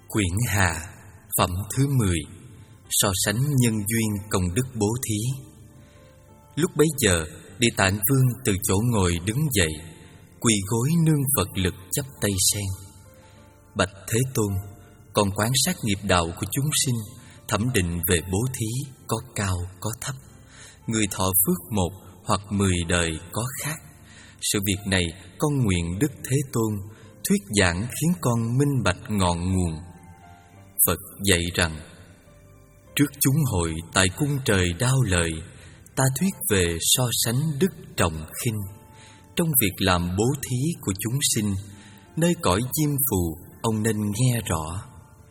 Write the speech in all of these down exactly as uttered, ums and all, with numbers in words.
Quyển Hà, phẩm thứ mười. So sánh nhân duyên công đức bố thí. Lúc bấy giờ, Địa Tạng Vương từ chỗ ngồi đứng dậy, quỳ gối nương Phật lực chắp tay sen. Bạch Thế Tôn, con quan sát nghiệp đạo của chúng sinh, thẩm định về bố thí có cao có thấp, người thọ phước một hoặc mười đời có khác. Sự việc này con nguyện Đức Thế Tôn thuyết giảng khiến con minh bạch ngọn nguồn. Phật dạy rằng: trước chúng hội tại cung trời đao lời, ta thuyết về so sánh đức trọng khinh. Trong việc làm bố thí của chúng sinh, nơi cõi diêm phù, ông nên nghe rõ.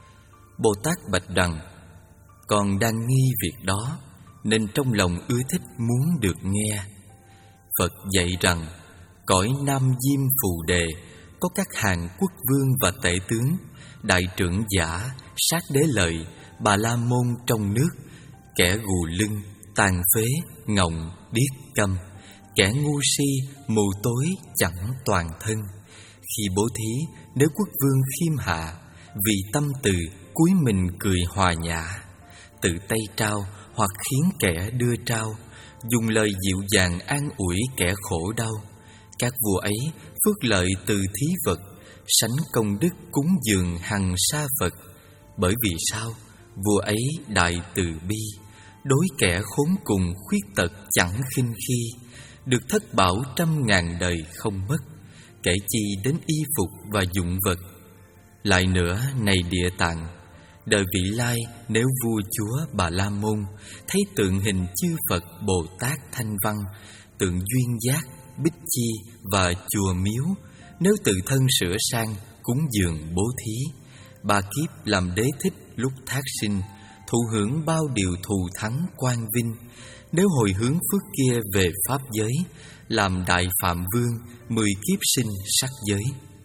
Bồ Tát bạch rằng: con đang nghi việc đó, nên trong lòng ưa thích muốn được nghe. Phật dạy rằng: cõi Nam Diêm Phù Đề có các hàng quốc vương và tể tướng, đại trưởng giả, sát đế lợi, Bà La Môn trong nước, kẻ gù lưng, tàn phế, ngọng, điếc câm, kẻ ngu si, mù tối, chẳng toàn thân. Khi bố thí, nếu quốc vương khiêm hạ, vì tâm từ cúi mình cười hòa nhã, tự tay trao hoặc khiến kẻ đưa trao, dùng lời dịu dàng an ủi kẻ khổ đau, các vua ấy phước lợi từ thí vật, sánh công đức cúng dường hằng sa Phật. Bởi vì sao? Vua ấy đại từ bi, đối kẻ khốn cùng khuyết tật chẳng khinh khi, được thất bảo trăm ngàn đời không mất, kể chi đến y phục và dụng vật. Lại nữa, này Địa Tạng, đời vị lai nếu vua chúa Bà La Môn thấy tượng hình chư Phật Bồ Tát Thanh Văn, tượng duyên giác, bích chi và chùa miếu, nếu tự thân sửa sang cúng dường bố thí, ba kiếp làm đế thích lúc thác sinh, thụ hưởng bao điều thù thắng quang vinh. Nếu hồi hướng phước kia về pháp giới, làm đại phạm vương, mười kiếp sinh sắc giới.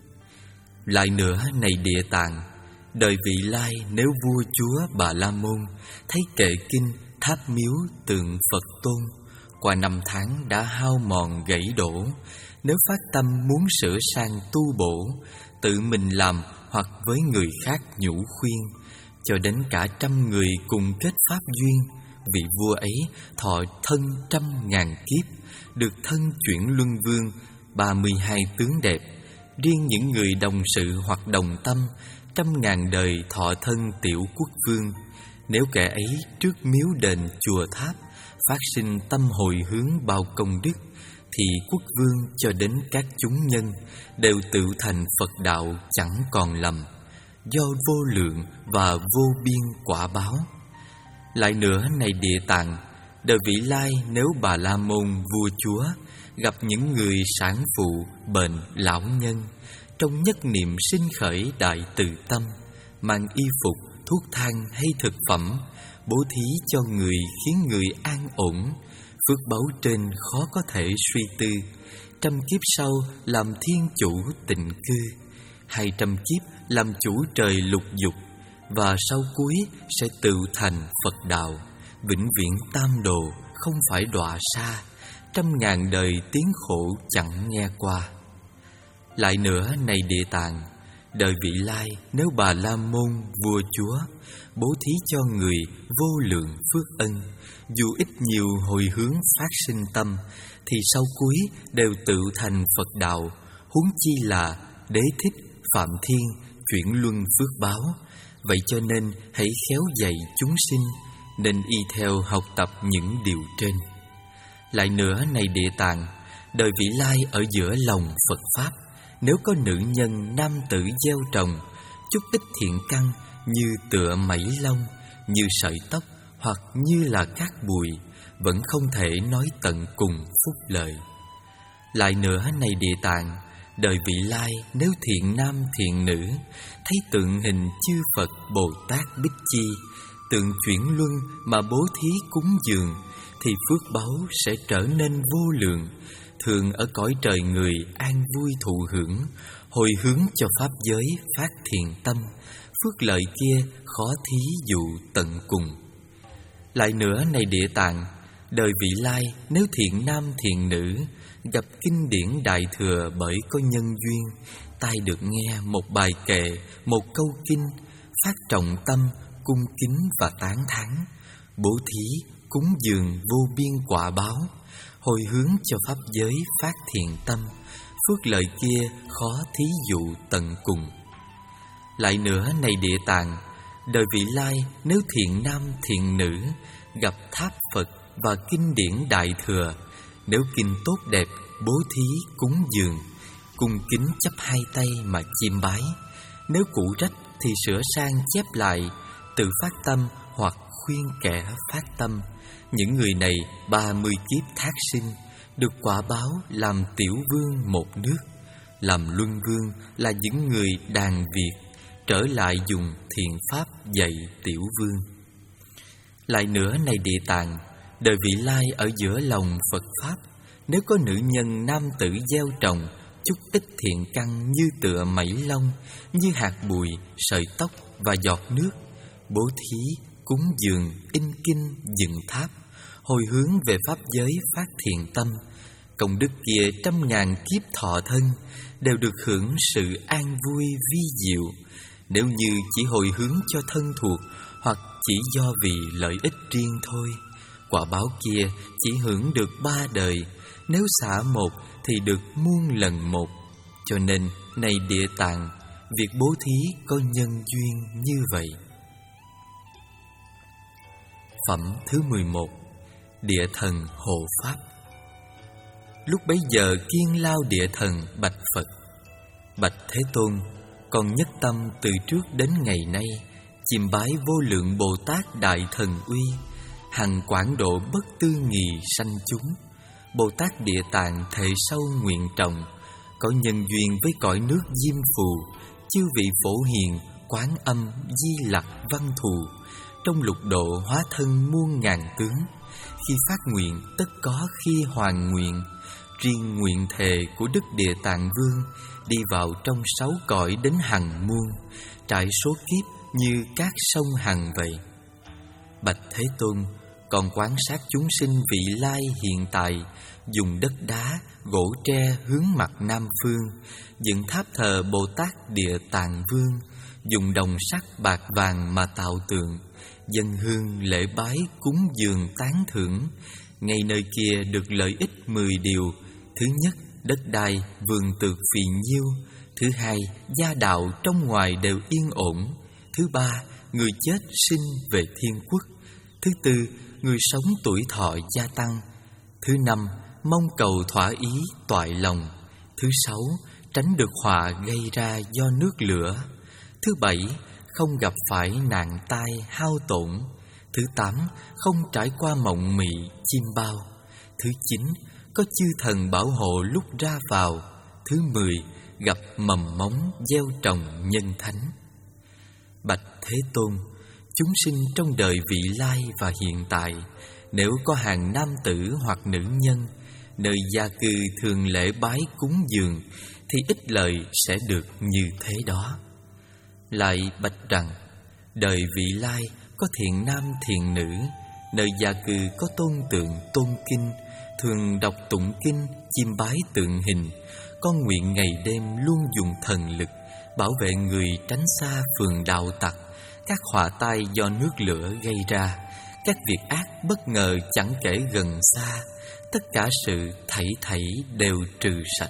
Lại nữa, này Địa Tạng, đời vị lai nếu vua chúa Bà La Môn thấy kệ kinh, tháp miếu, tượng Phật tôn, qua năm tháng đã hao mòn gãy đổ, nếu phát tâm muốn sửa sang tu bổ, tự mình làm hoặc với người khác nhủ khuyên, cho đến cả trăm người cùng kết pháp duyên, vị vua ấy thọ thân trăm ngàn kiếp, được thân chuyển luân vương, ba mươi hai tướng đẹp. Riêng những người đồng sự hoặc đồng tâm, trăm ngàn đời thọ thân tiểu quốc vương. Nếu kẻ ấy trước miếu đền chùa tháp phát sinh tâm hồi hướng bao công đức, thì quốc vương cho đến các chúng nhân đều tự thành Phật đạo chẳng còn lầm, do vô lượng và vô biên quả báo. Lại nữa, này Địa Tạng, đời vị lai nếu Bà La Môn vua chúa gặp những người sản phụ, bệnh, lão nhân, trong nhất niệm sinh khởi đại từ tâm, mang y phục, thuốc thang hay thực phẩm, bố thí cho người khiến người an ổn, phước báu trên khó có thể suy tư. Trăm kiếp sau làm thiên chủ tịnh cư, hai trăm kiếp làm chủ trời lục dục, và sau cuối sẽ tự thành Phật đạo, vĩnh viễn tam đồ, không phải đọa xa, trăm ngàn đời tiếng khổ chẳng nghe qua. Lại nữa, này Địa Tạng, đời vị lai nếu Bà La Môn vua chúa bố thí cho người vô lượng phước ân, dù ít nhiều hồi hướng phát sinh tâm, thì sau cuối đều tự thành Phật đạo, huống chi là đế thích, phạm thiên, chuyển luân phước báo. Vậy cho nên hãy khéo dạy chúng sinh, nên y theo học tập những điều trên. Lại nữa, này Địa Tạng, đời vị lai ở giữa lòng Phật pháp, nếu có nữ nhân nam tử gieo trồng chút ít thiện căn, như tựa mảy lông, như sợi tóc, hoặc như là cát bụi, vẫn không thể nói tận cùng phúc lợi. Lại nữa, này Địa Tạng, đời vị lai nếu thiện nam thiện nữ thấy tượng hình chư Phật Bồ Tát Bích Chi, tượng chuyển luân mà bố thí cúng dường, thì phước báu sẽ trở nên vô lượng, thường ở cõi trời người an vui thụ hưởng, hồi hướng cho pháp giới phát thiện tâm, phước lợi kia khó thí dụ tận cùng. Lại nữa, này Địa Tạng, đời vị lai nếu thiện nam thiện nữ gặp kinh điển đại thừa bởi có nhân duyên, tai được nghe một bài kệ, một câu kinh, phát trọng tâm, cung kính và tán thán, bố thí, cúng dường vô biên quả báo, hồi hướng cho pháp giới phát thiện tâm, phước lợi kia khó thí dụ tận cùng. Lại nữa này Địa Tạng, đời vị lai nếu thiện nam thiện nữ gặp tháp Phật và kinh điển Đại Thừa, nếu kinh tốt đẹp bố thí cúng dường, cung kính chắp hai tay mà chiêm bái, nếu cũ rách thì sửa sang chép lại, tự phát tâm hoặc khuyên kẻ phát tâm. Những người này ba mươi kiếp thác sinh, được quả báo làm tiểu vương một nước, làm luân vương là những người đàn Việt, trở lại dùng thiện pháp dạy tiểu vương. Lại nữa này Địa Tạng, đời vị lai ở giữa lòng Phật Pháp, nếu có nữ nhân nam tử gieo trồng chút ít thiện căn như tựa mảy lông, như hạt bụi, sợi tóc và giọt nước, bố thí, cúng dường, in kinh, dựng tháp, hồi hướng về pháp giới phát thiện tâm, công đức kia trăm ngàn kiếp thọ thân đều được hưởng sự an vui vi diệu. Nếu như chỉ hồi hướng cho thân thuộc hoặc chỉ do vì lợi ích riêng thôi, quả báo kia chỉ hưởng được ba đời, nếu xả một thì được muôn lần một. Cho nên này Địa Tạng, việc bố thí có nhân duyên như vậy. Phẩm thứ mười một. Địa Thần Hộ Pháp. Lúc bấy giờ Kiên Lao Địa Thần bạch Phật: Bạch Thế Tôn, con nhất tâm từ trước đến ngày nay chiêm bái vô lượng Bồ Tát Đại Thần Uy, hằng quảng độ bất tư nghì sanh chúng. Bồ Tát Địa Tạng thệ sâu nguyện trọng, có nhân duyên với cõi nước Diêm Phù, chư vị Phổ Hiền, Quán Âm, Di Lặc, Văn Thù, trong lục độ hóa thân muôn ngàn tướng. Khi phát nguyện tất có khi hoàn nguyện. Riêng nguyện thề của Đức Địa Tạng Vương đi vào trong sáu cõi đến hằng muôn, trải số kiếp như các sông hằng vậy. Bạch Thế Tôn, còn quan sát chúng sinh vị lai hiện tại, dùng đất đá, gỗ tre hướng mặt Nam Phương, dựng tháp thờ Bồ Tát Địa Tạng Vương, dùng đồng sắt bạc vàng mà tạo tượng, dân hương lễ bái cúng dường tán thưởng. Ngay nơi kia được lợi ích mười điều. Thứ nhất, đất đai, vườn tược phì nhiêu. Thứ hai, gia đạo trong ngoài đều yên ổn. Thứ ba, người chết sinh về thiên quốc. Thứ tư, người sống tuổi thọ gia tăng. Thứ năm, mong cầu thỏa ý toại lòng. Thứ sáu, tránh được họa gây ra do nước lửa. Thứ bảy, không gặp phải nạn tai hao tổn. Thứ tám, không trải qua mộng mị chim bao. Thứ chín, có chư thần bảo hộ lúc ra vào. Thứ mười, gặp mầm móng gieo trồng nhân thánh. Bạch Thế Tôn, chúng sinh trong đời vị lai và hiện tại, nếu có hàng nam tử hoặc nữ nhân, nơi gia cư thường lễ bái cúng dường, thì ích lợi sẽ được như thế đó. Lại bạch rằng, đời vị lai có thiện nam thiện nữ, nơi gia cư có tôn tượng tôn kinh, thường đọc tụng kinh, chiêm bái tượng hình, con nguyện ngày đêm luôn dùng thần lực bảo vệ người tránh xa phường đạo tặc, các họa tai do nước lửa gây ra, các việc ác bất ngờ chẳng kể gần xa, tất cả sự thảy thảy đều trừ sạch.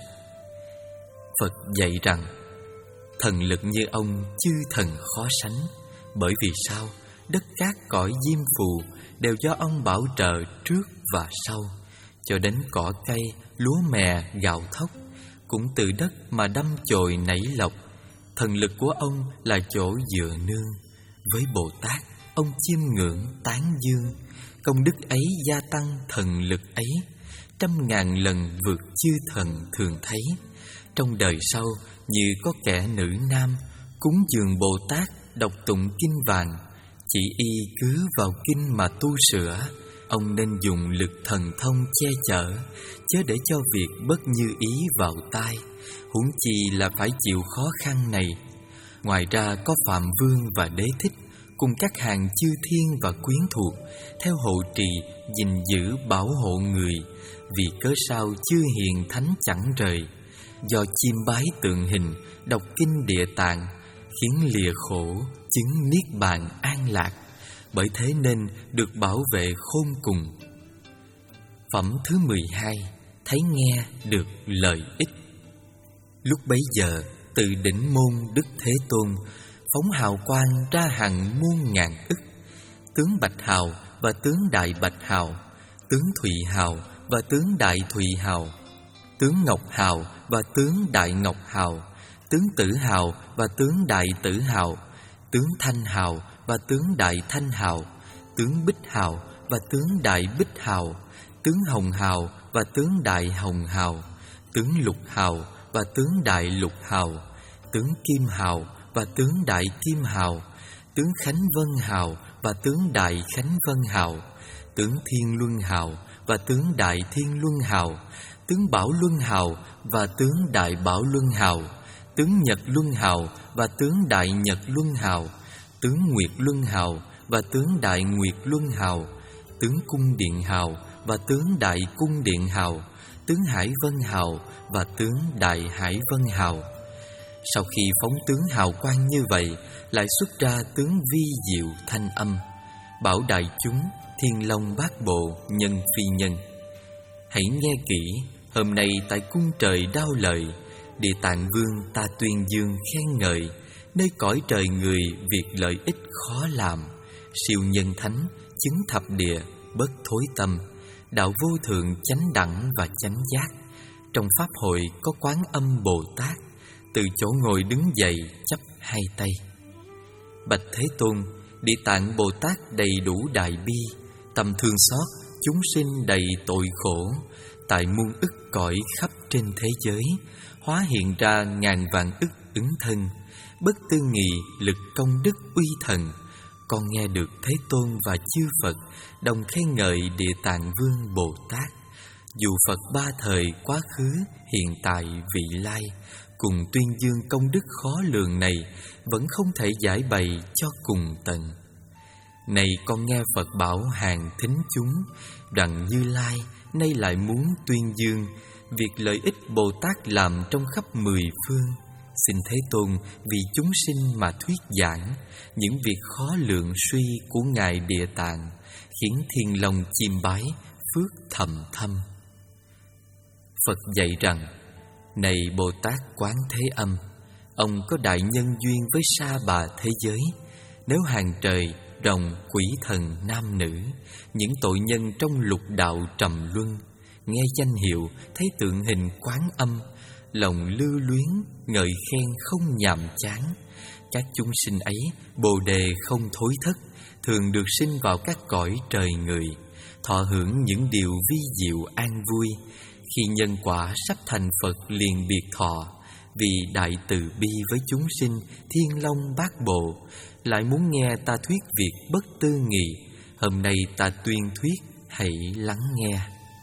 Phật dạy rằng, thần lực như ông chư thần khó sánh. Bởi vì sao? Đất cát cõi Diêm Phù đều do ông bảo trợ trước và sau, cho đến cỏ cây, lúa mè, gạo thóc cũng từ đất mà đâm chồi nảy lộc. Thần lực của ông là chỗ dựa nương. Với Bồ Tát, ông chiêm ngưỡng tán dương. Công đức ấy gia tăng thần lực ấy, trăm ngàn lần vượt chư thần thường thấy. Trong đời sau, như có kẻ nữ nam cúng dường Bồ Tát, đọc tụng kinh vàng, chỉ y cứ vào kinh mà tu sửa. Ông nên dùng lực thần thông che chở, chớ để cho việc bất như ý vào tai, huống chi là phải chịu khó khăn này. Ngoài ra có Phạm Vương và Đế Thích cùng các hàng chư thiên và quyến thuộc theo hộ trì, gìn giữ bảo hộ người. Vì cớ sao chư hiền thánh chẳng rời, do chiêm bái tượng hình, đọc kinh Địa Tạng, khiến lìa khổ, chứng niết bàn an lạc, bởi thế nên được bảo vệ khôn cùng. Phẩm thứ mười hai, thấy nghe được lợi ích. Lúc bấy giờ, từ đỉnh môn Đức Thế Tôn phóng hào quang ra hàng muôn ngàn ức, tướng Bạch Hào và tướng Đại Bạch Hào, tướng Thụy Hào và tướng Đại Thụy Hào, tướng Ngọc Hào và tướng Đại Ngọc Hào, tướng Tử Hào và tướng Đại Tử Hào, tướng Thanh Hào và tướng Đại Thanh Hào, tướng Bích Hào và tướng Đại Bích Hào, tướng Hồng Hào và tướng Đại Hồng Hào, tướng Lục Hào và tướng Đại Lục Hào, tướng Kim Hào và tướng Đại Kim Hào, tướng Khánh Vân Hào và tướng Đại Khánh Vân Hào, tướng Thiên Luân Hào và tướng Đại Thiên Luân Hào, tướng Bảo Luân Hào và tướng Đại Bảo Luân Hào, tướng Nhật Luân Hào và tướng Đại Nhật Luân Hào, tướng Nguyệt Luân Hào và tướng Đại Nguyệt Luân Hào, tướng Cung Điện Hào và tướng Đại Cung Điện Hào, tướng Hải Vân Hào và tướng Đại Hải Vân Hào. Sau khi phóng tướng hào quang như vậy, lại xuất ra tướng vi diệu thanh âm, bảo đại chúng thiên long bát bộ nhân phi nhân. Hãy nghe kỹ, hôm nay tại cung trời Đao Lợi, Địa Tạng Vương ta tuyên dương khen ngợi, nơi cõi trời người việc lợi ích khó làm, siêu nhân thánh chứng thập địa bất thối tâm, đạo vô thượng chánh đẳng và chánh giác. Trong pháp hội có Quán Âm Bồ Tát, từ chỗ ngồi đứng dậy chắp hai tay. Bạch Thế Tôn, Địa Tạng Bồ Tát đầy đủ đại bi, tâm thương xót chúng sinh đầy tội khổ, tại muôn ức cõi khắp trên thế giới, hóa hiện ra ngàn vạn ức ứng thân, bất tư nghị lực công đức uy thần. Con nghe được Thế Tôn và chư Phật đồng khen ngợi Địa Tạng Vương Bồ Tát, dù Phật ba thời quá khứ, hiện tại, vị lai, cùng tuyên dương công đức khó lường này, vẫn không thể giải bày cho cùng tận. Này con nghe Phật bảo hàng thính chúng, rằng Như Lai nay lại muốn tuyên dương việc lợi ích Bồ Tát làm trong khắp mười phương. Xin Thế Tôn vì chúng sinh mà thuyết giảng những việc khó lượng suy của Ngài Địa Tạng, khiến thiên long chiêm bái, phước thầm thâm. Phật dạy rằng: này Bồ Tát Quán Thế Âm, ông có đại nhân duyên với sa bà thế giới. Nếu hàng trời, rồng, quỷ thần, nam nữ, những tội nhân trong lục đạo trầm luân, nghe danh hiệu, thấy tượng hình Quán Âm, lòng lưu luyến, ngợi khen không nhàm chán, các chúng sinh ấy bồ đề không thối thất, thường được sinh vào các cõi trời người, thọ hưởng những điều vi diệu an vui. Khi nhân quả sắp thành Phật liền biệt thọ, vì đại từ bi với chúng sinh thiên long bát bộ, lại muốn nghe ta thuyết việc bất tư nghị. Hôm nay ta tuyên thuyết, hãy lắng nghe.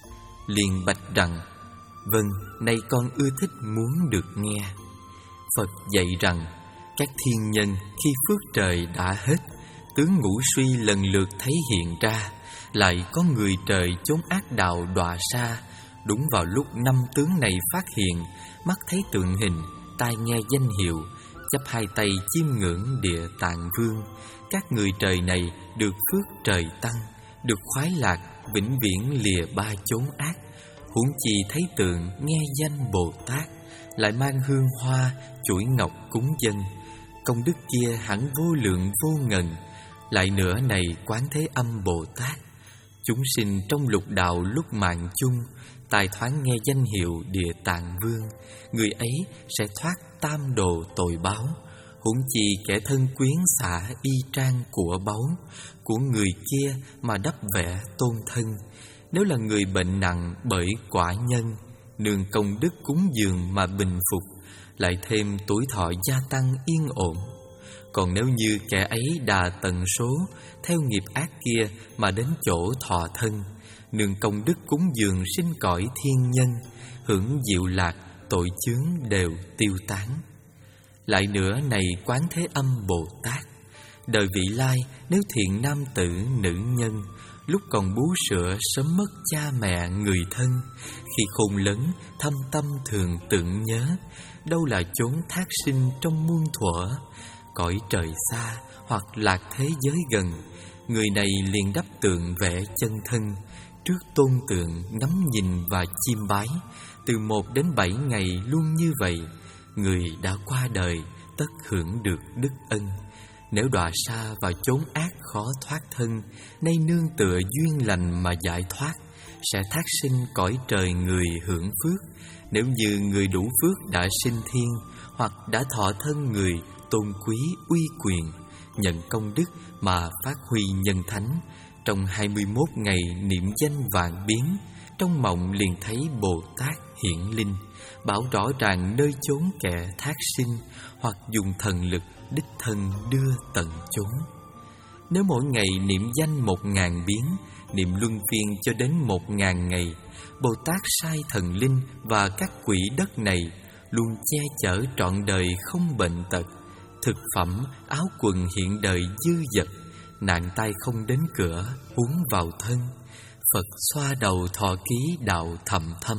Liền bạch rằng: vâng, nay con ưa thích muốn được nghe. Phật dạy rằng: các thiên nhân khi phước trời đã hết, tướng ngũ suy lần lượt thấy hiện ra, lại có người trời chốn ác đạo đọa xa. Đúng vào lúc năm tướng này phát hiện, mắt thấy tượng hình, tai nghe danh hiệu, chắp hai tay chiêm ngưỡng Địa Tạng Vương, các người trời này được phước trời tăng, được khoái lạc, vĩnh viễn lìa ba chốn ác. Huống chi thấy tượng nghe danh Bồ Tát, lại mang hương hoa, chuỗi ngọc cúng dân, công đức kia hẳn vô lượng vô ngần. Lại nữa này Quán Thế Âm Bồ Tát, chúng sinh trong lục đạo lúc mạng chung, tài thoáng nghe danh hiệu Địa Tạng Vương, người ấy sẽ thoát tam đồ tội báo. Huống chi kẻ thân quyến xả y trang của báu của người kia mà đắp vẽ tôn thân. Nếu là người bệnh nặng bởi quả nhân, nương công đức cúng dường mà bình phục, lại thêm tuổi thọ gia tăng yên ổn. Còn nếu như kẻ ấy đà tần số, theo nghiệp ác kia mà đến chỗ thọ thân, nương công đức cúng dường sinh cõi thiên nhân, hưởng diệu lạc, tội chướng đều tiêu tán. Lại nữa này Quán Thế Âm Bồ Tát, đời vị lai nếu thiện nam tử nữ nhân, lúc còn bú sữa sớm mất cha mẹ người thân, khi khôn lớn thâm tâm thường tưởng nhớ, đâu là chốn thác sinh trong muôn thuở. cõi trời xa hoặc lạc thế giới gần, người này liền đắp tượng vẽ chân thân, trước tôn tượng ngắm nhìn và chiêm bái. Từ một đến bảy ngày luôn như vậy, người đã qua đời tất hưởng được đức ân. Nếu đọa xa vào chốn ác khó thoát thân, nay nương tựa duyên lành mà giải thoát, sẽ thác sinh cõi trời người hưởng phước. Nếu như người đủ phước đã sinh thiên, hoặc đã thọ thân người tôn quý uy quyền, nhận công đức mà phát huy nhân thánh, trong hai mươi mốt ngày niệm danh vạn biến, trong mộng liền thấy Bồ Tát hiển linh, bảo rõ ràng nơi chốn kẻ thác sinh, hoặc dùng thần lực đích thân đưa tận chốn. Nếu mỗi ngày niệm danh một ngàn biến, niệm luân phiên cho đến một ngàn ngày, Bồ Tát sai thần linh và các quỷ đất này luôn che chở trọn đời không bệnh tật, thực phẩm, áo quần hiện đời dư dật, nạn tai không đến cửa, huống vào thân. Phật xoa đầu thọ ký đạo thầm thâm.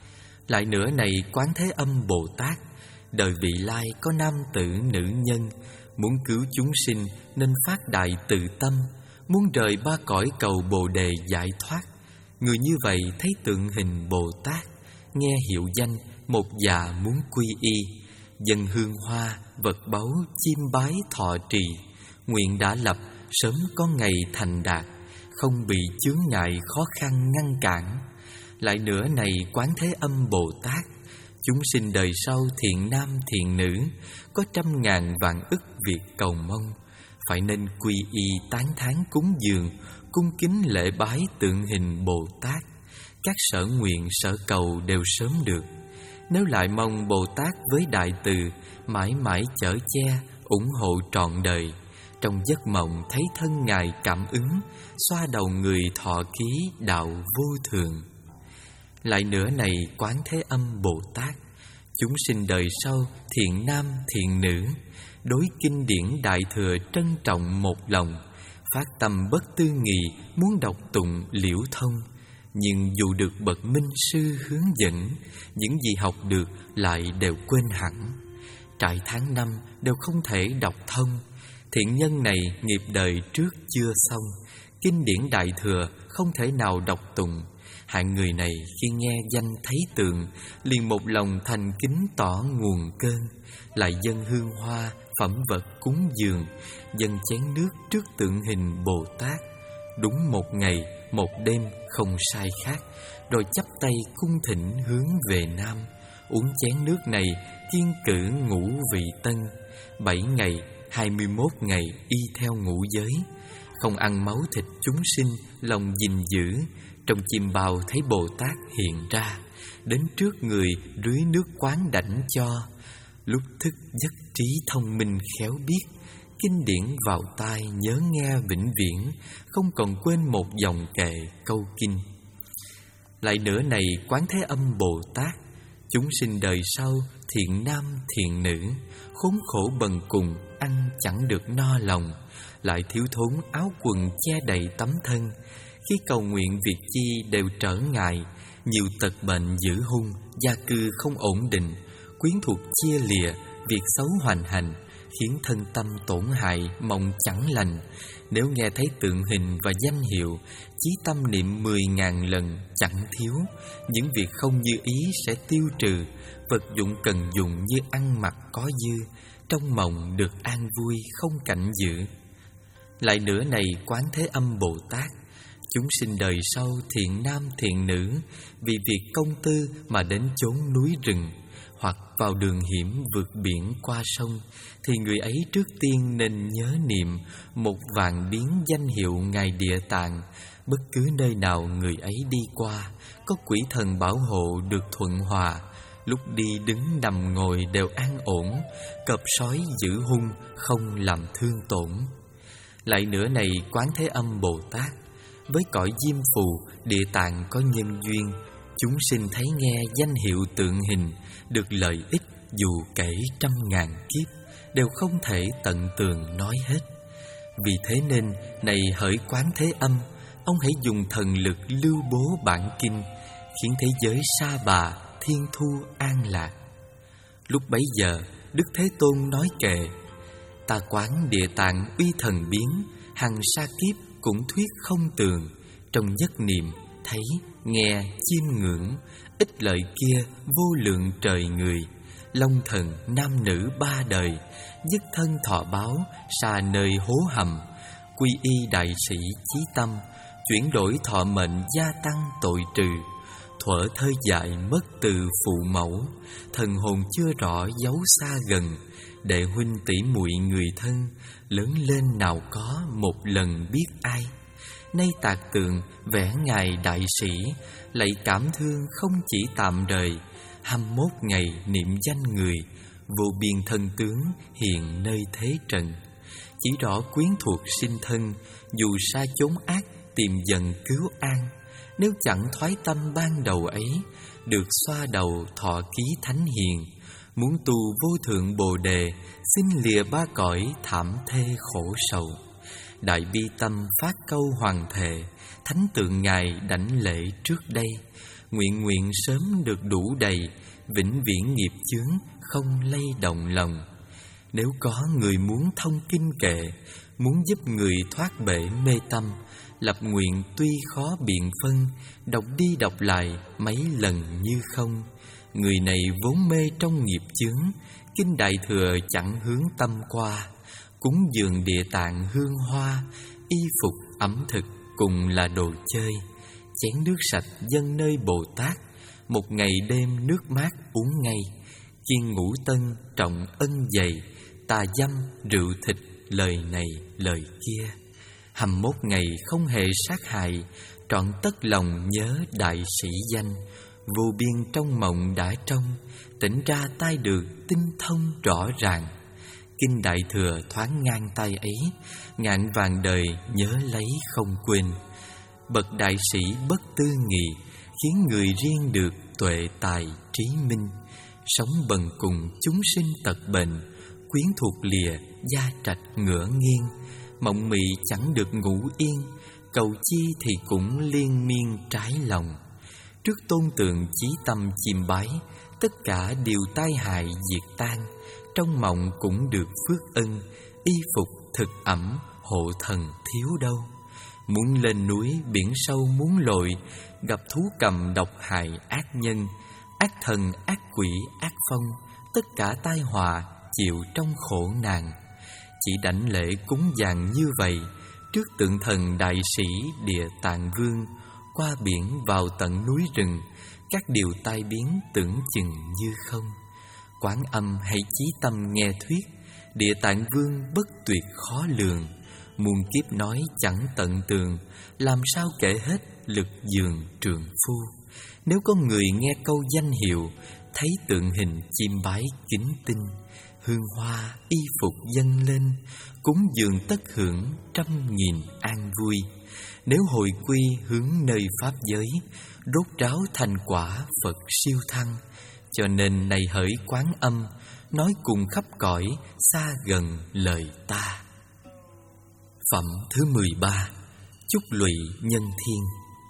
Lại nữa này Quán Thế Âm Bồ Tát, đời vị lai có nam tử nữ nhân, muốn cứu chúng sinh nên phát đại từ tâm, muốn rời ba cõi cầu Bồ Đề giải thoát. Người như vậy thấy tượng hình Bồ Tát, nghe hiệu danh một già muốn quy y, dân hương hoa, vật báu, chiêm bái thọ trì, nguyện đã lập sớm có ngày thành đạt, không bị chướng ngại khó khăn ngăn cản. Lại nữa này Quán Thế Âm Bồ Tát, chúng sinh đời sau thiện nam thiện nữ, có trăm ngàn vạn ức việc cầu mong, phải nên quy y tán thán cúng dường, cung kính lễ bái tượng hình Bồ Tát. Các sở nguyện sở cầu đều sớm được. Nếu lại mong Bồ Tát với đại từ, mãi mãi chở che, ủng hộ trọn đời, trong giấc mộng thấy thân Ngài cảm ứng, xoa đầu người thọ ký đạo vô thường. Lại nữa này Quán Thế Âm Bồ Tát, chúng sinh đời sau thiện nam thiện nữ, đối kinh điển đại thừa trân trọng một lòng, phát tâm bất tư nghị muốn đọc tụng liễu thông. Nhưng dù được bậc minh sư hướng dẫn, những gì học được lại đều quên hẳn. Trải tháng năm đều không thể đọc thông. Thiện nhân này nghiệp đời trước chưa xong, kinh điển đại thừa không thể nào đọc tụng. Hạng người này khi nghe danh thấy tượng, liền một lòng thành kính tỏ nguồn cơn, lại dâng hương hoa, phẩm vật cúng dường, dâng chén nước trước tượng hình Bồ Tát. Đúng một ngày, một đêm không sai khác, rồi chắp tay cung thỉnh hướng về Nam. Uống chén nước này, kiêng cữ ngũ vị tân. Bảy ngày, hai mươi mốt ngày y theo ngũ giới, không ăn máu thịt chúng sinh, lòng gìn giữ. Trong chim bao thấy Bồ Tát hiện ra, đến trước người rưới nước quán đảnh cho. Lúc thức giấc trí thông minh khéo biết, kinh điển vào tai nhớ nghe vĩnh viễn, không còn quên một dòng kệ câu kinh. Lại nữa này Quán Thế Âm Bồ Tát, chúng sinh đời sau thiện nam thiện nữ, khốn khổ bần cùng, ăn chẳng được no lòng, lại thiếu thốn áo quần che đầy tấm thân. Khi cầu nguyện việc chi đều trở ngại, nhiều tật bệnh dữ hung, gia cư không ổn định, quyến thuộc chia lìa, việc xấu hoành hành, khiến thân tâm tổn hại, mộng chẳng lành. Nếu nghe thấy tượng hình và danh hiệu, chí tâm niệm mười ngàn lần chẳng thiếu, những việc không như ý sẽ tiêu trừ, vật dụng cần dùng như ăn mặc có dư, trong mộng được an vui không cảnh dữ. Lại nữa này Quán Thế Âm Bồ Tát, chúng sinh đời sau thiện nam thiện nữ, vì việc công tư mà đến chốn núi rừng, hoặc vào đường hiểm vượt biển qua sông, thì người ấy trước tiên nên nhớ niệm một vạn biến danh hiệu Ngài Địa Tạng. Bất cứ nơi nào người ấy đi qua, có quỷ thần bảo hộ được thuận hòa, lúc đi đứng nằm ngồi đều an ổn, cọp sói dữ hung không làm thương tổn. Lại nữa này Quán Thế Âm Bồ Tát, với cõi Diêm Phù, Địa Tạng có nhân duyên, chúng sinh thấy nghe danh hiệu tượng hình, được lợi ích dù kể trăm ngàn kiếp, đều không thể tận tường nói hết. Vì thế nên, này hỡi Quán Thế Âm, ông hãy dùng thần lực lưu bố bản kinh, khiến thế giới sa bà, thiên thu an lạc. Lúc bấy giờ, Đức Thế Tôn nói kệ: Ta quán địa tạng uy thần biến, hằng sa kiếp cũng thuyết không tường. Trong nhất niệm thấy, nghe, chiêm ngưỡng, ích lợi kia vô lượng trời người. Long thần nam nữ ba đời, dứt thân thọ báo, xa nơi hố hầm. Quy y đại sĩ chí tâm, chuyển đổi thọ mệnh gia tăng tội trừ. Thuở thơ dại mất từ phụ mẫu, thần hồn chưa rõ dấu xa gần. Đệ huynh tỷ muội người thân, lớn lên nào có một lần biết ai. Nay tạc tượng vẽ ngài đại sĩ, lạy cảm thương không chỉ tạm đời. Hăm mốt ngày niệm danh người, vô biên thân tướng hiện nơi thế trần. Chỉ rõ quyến thuộc sinh thân, dù xa chốn ác tìm dần cứu an. Nếu chẳng thoái tâm ban đầu ấy, được xoa đầu thọ ký thánh hiền. Muốn tu vô thượng bồ đề, xin lìa ba cõi thảm thê khổ sầu. Đại bi tâm phát câu hoàng thệ, thánh tượng ngài đảnh lễ trước đây. Nguyện nguyện sớm được đủ đầy, vĩnh viễn nghiệp chướng không lay động lòng. Nếu có người muốn thông kinh kệ, muốn giúp người thoát bể mê tâm, lập nguyện tuy khó biện phân, đọc đi đọc lại mấy lần như không. Người này vốn mê trong nghiệp chướng, kinh đại thừa chẳng hướng tâm qua. Cúng dường địa tạng hương hoa, y phục ẩm thực cùng là đồ chơi. Chén nước sạch dâng nơi Bồ Tát, một ngày đêm nước mát uống ngay. Kiêng ngũ tân trọng ân dày, tà dâm rượu thịt lời này lời kia. Hầm mốt ngày không hề sát hại, trọn tất lòng nhớ đại sĩ danh. Vô biên trong mộng đã trong, tỉnh ra tai được tinh thông rõ ràng. Kinh đại thừa thoáng ngang tay ấy, ngàn vàng đời nhớ lấy không quên. Bậc đại sĩ bất tư nghị, khiến người riêng được tuệ tài trí minh. Sống bần cùng chúng sinh tật bệnh, quyến thuộc lìa gia trạch ngửa nghiêng. Mộng mị chẳng được ngủ yên, cầu chi thì cũng liên miên trái lòng. Trước tôn tượng chí tâm chiêm bái, tất cả đều tai hại diệt tan. Trong mộng cũng được phước ân, y phục thực ẩm hộ thần thiếu đâu. Muốn lên núi biển sâu muốn lội, gặp thú cầm độc hại ác nhân. Ác thần, ác quỷ, ác phong, tất cả tai họa chịu trong khổ nạn. Chỉ đảnh lễ cúng dường như vậy, trước tượng thần đại sĩ Địa Tạng Vương. Qua biển vào tận núi rừng, các điều tai biến tưởng chừng như không. Quán Âm hãy chí tâm nghe thuyết, Địa Tạng Vương bất tuyệt khó lường. Muôn kiếp nói chẳng tận tường, làm sao kể hết lực dường trường phu. Nếu có người nghe câu danh hiệu, thấy tượng hình chiêm bái kính tinh. Hương hoa y phục dâng lên, cúng dường tất hưởng trăm nghìn an vui. Nếu hồi quy hướng nơi pháp giới, rốt ráo thành quả Phật siêu thăng. Cho nên này hỡi Quán Âm, nói cùng khắp cõi xa gần lời ta. Phẩm thứ mười ba. Chúc lụy nhân thiên.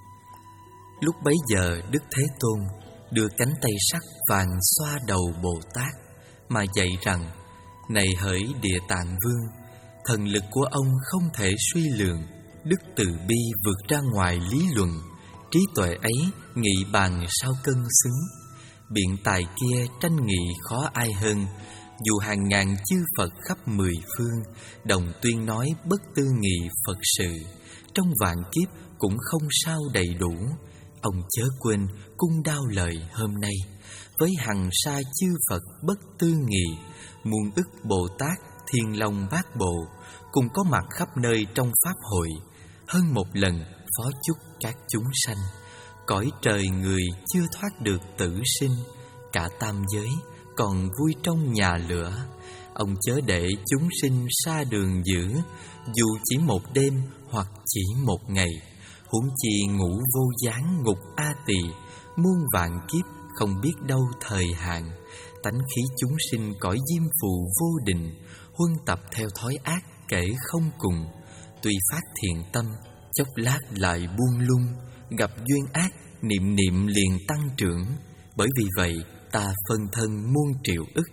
Lúc bấy giờ Đức Thế Tôn đưa cánh tay sắc vàng xoa đầu Bồ Tát, mà dạy rằng: này hỡi Địa Tạng Vương, thần lực của ông không thể suy lường. Đức từ bi vượt ra ngoài lý luận, trí tuệ ấy nghị bàn sao cân xứng. Biện tài kia tranh nghị khó ai hơn, dù hàng ngàn chư Phật khắp mười phương đồng tuyên nói bất tư nghị Phật sự. Trong vạn kiếp cũng không sao đầy đủ. Ông chớ quên cung đao lời hôm nay, với hằng sa chư Phật bất tư nghị, muôn ức Bồ Tát Thiên Long Bát Bộ cùng có mặt khắp nơi trong pháp hội. Hơn một lần phó chúc các chúng sanh, cõi trời người chưa thoát được tử sinh. Cả tam giới còn vui trong nhà lửa, ông chớ để chúng sinh xa đường giữ. Dù chỉ một đêm hoặc chỉ một ngày, huống chi ngủ vô gián ngục A Tỳ. Muôn vạn kiếp không biết đâu thời hạn, tánh khí chúng sinh cõi diêm phù vô định. Huân tập theo thói ác kể không cùng, tuy phát thiện tâm chốc lát lại buông lung. Gặp duyên ác niệm niệm liền tăng trưởng. Bởi vì vậy ta phân thân muôn triệu ức,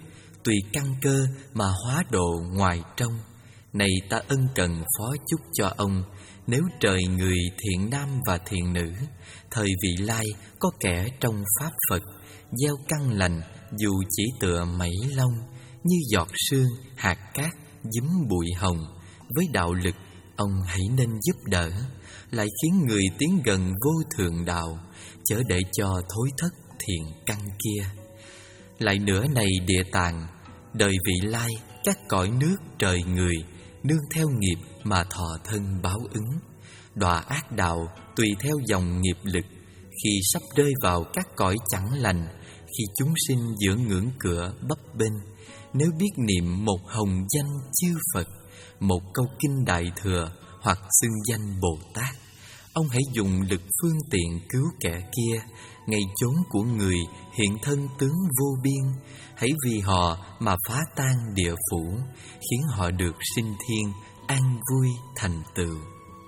tùy căn cơ mà hóa độ ngoài trong. Này ta ân cần phó chúc cho ông, nếu trời người thiện nam và thiện nữ, thời vị lai có kẻ trong pháp Phật, gieo căn lành dù chỉ tựa mảy lông, như giọt sương, hạt cát, dúm bụi hồng. Với đạo lực, ông hãy nên giúp đỡ, lại khiến người tiến gần vô thượng đạo, chớ để cho thối thất thiện căn kia. Lại nữa này Địa Tạng, đời vị lai, các cõi nước trời người, nương theo nghiệp mà thọ thân báo ứng. Đọa ác đạo tùy theo dòng nghiệp lực, khi sắp rơi vào các cõi chẳng lành, khi chúng sinh giữa ngưỡng cửa bấp bênh, nếu biết niệm một hồng danh chư Phật, một câu kinh Đại Thừa, hoặc xưng danh Bồ Tát, ông hãy dùng lực phương tiện cứu kẻ kia, ngay chốn của người hiện thân tướng vô biên. Hãy vì họ mà phá tan địa phủ, khiến họ được sinh thiên, an vui thành tựu.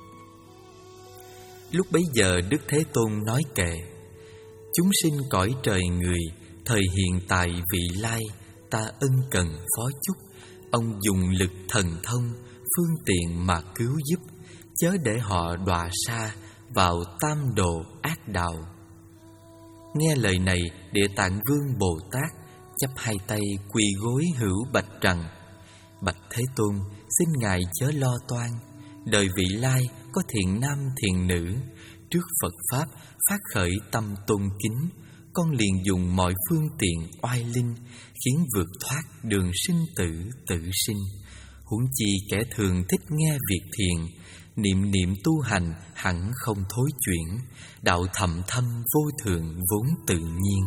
Lúc bấy giờ Đức Thế Tôn nói kệ: chúng sinh cõi trời người, thời hiện tại vị lai, ta ân cần phó chúc, ông dùng lực thần thông, phương tiện mà cứu giúp, chớ để họ đọa xa vào tam đồ ác đạo. Nghe lời này, Địa Tạng Vương Bồ Tát chắp hai tay quỳ gối hữu bạch rằng: bạch Thế Tôn, xin Ngài chớ lo toan. Đời vị lai có thiện nam thiện nữ, trước Phật Pháp phát khởi tâm tôn kính, con liền dùng mọi phương tiện oai linh, khiến vượt thoát đường sinh tử tử sinh. Huống chi kẻ thường thích nghe việc thiền, niệm niệm tu hành hẳn không thối chuyển, đạo thầm thâm vô thượng vốn tự nhiên.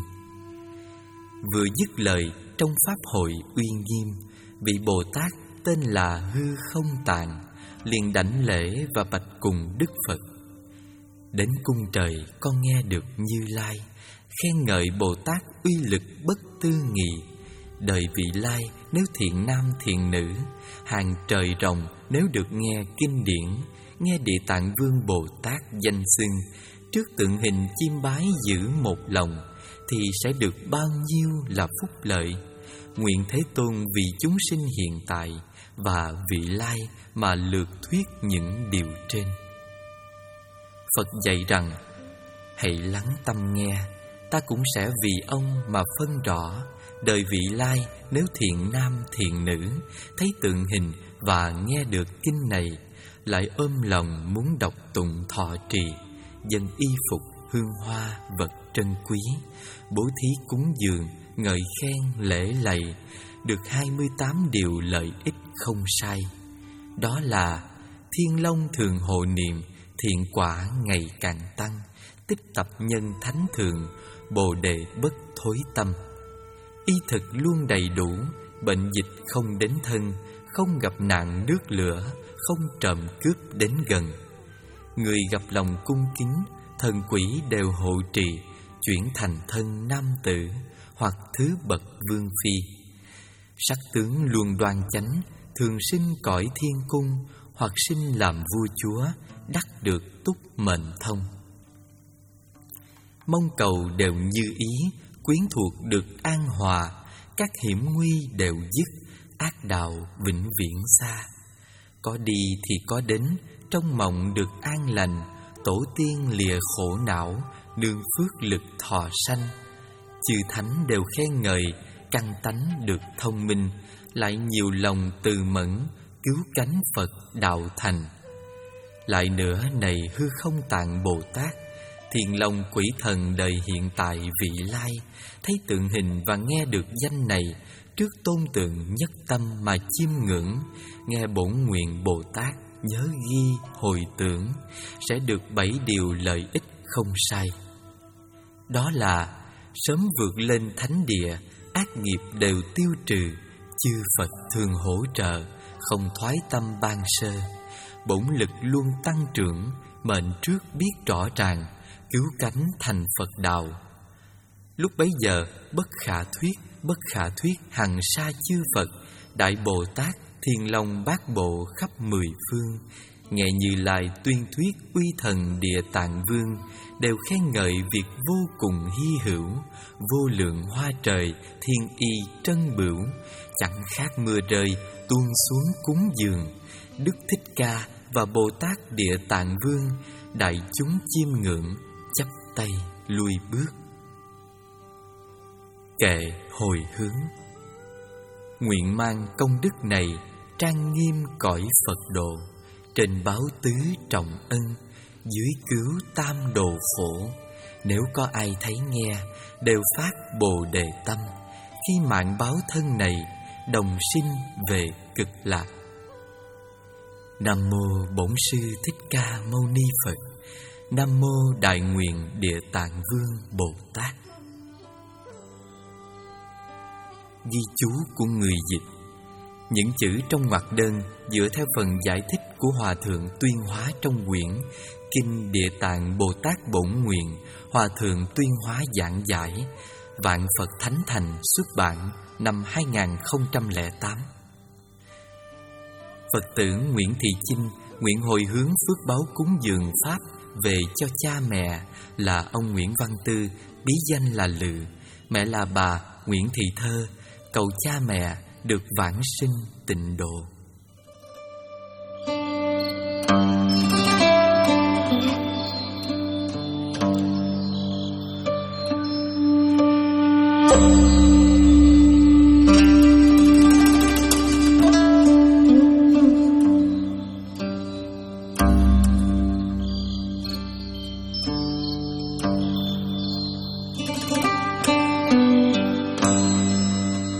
Vừa dứt lời, trong pháp hội uy nghiêm, vị Bồ Tát tên là Hư Không Tạng liền đảnh lễ và bạch cùng Đức Phật: đến cung trời con nghe được Như Lai khen ngợi Bồ Tát uy lực bất tư nghị. Đời vị lai nếu thiện nam thiện nữ, hàng trời rồng nếu được nghe kinh điển, nghe Địa Tạng Vương Bồ Tát danh xưng, trước tượng hình chiêm bái giữ một lòng, thì sẽ được bao nhiêu là phúc lợi. Nguyện Thế Tôn vì chúng sinh hiện tại và vị lai mà lược thuyết những điều trên. Phật dạy rằng: hãy lắng tâm nghe, ta cũng sẽ vì ông mà phân rõ. Đời vị lai nếu thiện nam thiện nữ, thấy tượng hình và nghe được kinh này, lại ôm lòng muốn đọc tụng thọ trì, dâng y phục hương hoa vật trân quý, bố thí cúng dường, ngợi khen lễ lạy, được hai mươi tám điều lợi ích không sai. Đó là Thiên Long thường hộ niệm, thiện quả ngày càng tăng, tích tập nhân thánh thường, Bồ đề bất thối tâm. Y thực luôn đầy đủ, bệnh dịch không đến thân, không gặp nạn nước lửa, không trộm cướp đến gần. Người gặp lòng cung kính, thần quỷ đều hộ trì, chuyển thành thân nam tử hoặc thứ bậc vương phi. Sắc tướng luôn đoan chánh, thường sinh cõi thiên cung, hoặc sinh làm vua chúa, đắc được túc mệnh thông. Mong cầu đều như ý, quyến thuộc được an hòa, các hiểm nguy đều dứt, ác đạo vĩnh viễn xa. Có đi thì có đến, trong mộng được an lành, tổ tiên lìa khổ não, nương phước lực thọ sanh. Chư thánh đều khen ngợi, căn tánh được thông minh, lại nhiều lòng từ mẫn, cứu cánh Phật đạo thành. Lại nữa này Hư Không Tạng Bồ Tát, thiện lòng quỷ thần đời hiện tại vị lai, thấy tượng hình và nghe được danh này, trước tôn tượng nhất tâm mà chiêm ngưỡng, nghe bổn nguyện Bồ Tát nhớ ghi hồi tưởng, sẽ được bảy điều lợi ích không sai. Đó là sớm vượt lên thánh địa, ác nghiệp đều tiêu trừ, chư Phật thường hỗ trợ, không thoái tâm ban sơ, bổn lực luôn tăng trưởng, mệnh trước biết rõ ràng, cứu cánh thành Phật đạo. Lúc bấy giờ bất khả thuyết, bất khả thuyết hằng sa chư Phật, Đại Bồ Tát, Thiên Long Bát Bộ khắp mười phương, nghe Như Lai tuyên thuyết uy thần Địa Tạng Vương, đều khen ngợi việc vô cùng hy hữu, vô lượng hoa trời, thiên y trân bửu, chẳng khác mưa rơi tuôn xuống cúng dường. Đức Thích Ca và Bồ Tát Địa Tạng Vương, đại chúng chiêm ngưỡng, chắp tay lui bước. Kệ hồi hướng. Nguyện mang công đức này trang nghiêm cõi Phật độ, trên báo tứ trọng ân, dưới cứu tam đồ phổ. Nếu có ai thấy nghe, đều phát Bồ Đề tâm, khi mạng báo thân này đồng sinh về cực lạc. Nam mô Bổn Sư Thích Ca Mâu Ni Phật. Nam mô Đại Nguyện Địa Tạng Vương Bồ Tát. Ghi chú của người dịch. Những chữ trong ngoặc đơn dựa theo phần giải thích của Hòa Thượng Tuyên Hóa trong quyển Kinh Địa Tạng Bồ Tát Bổn Nguyện, Hòa Thượng Tuyên Hóa giảng giải, Vạn Phật Thánh Thành xuất bản năm hai nghìn không trăm lẻ tám. Phật tử Nguyễn Thị Chinh nguyện hồi hướng phước báo cúng dường Pháp về cho cha mẹ là ông Nguyễn Văn Tư, bí danh là Lự, mẹ là bà Nguyễn Thị Thơ, cầu cha mẹ được vãng sinh tịnh độ.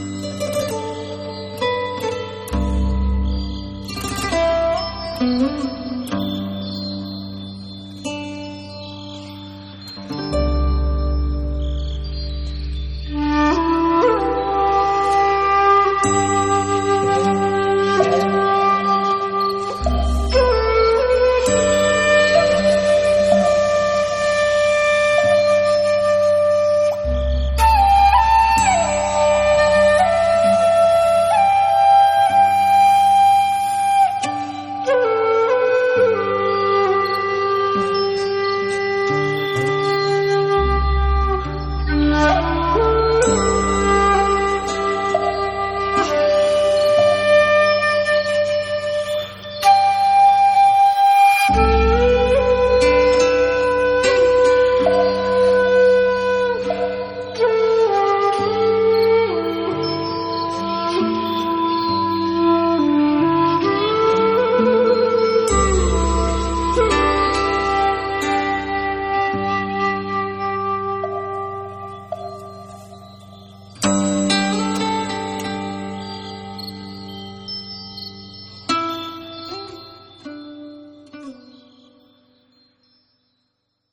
Mm-hmm.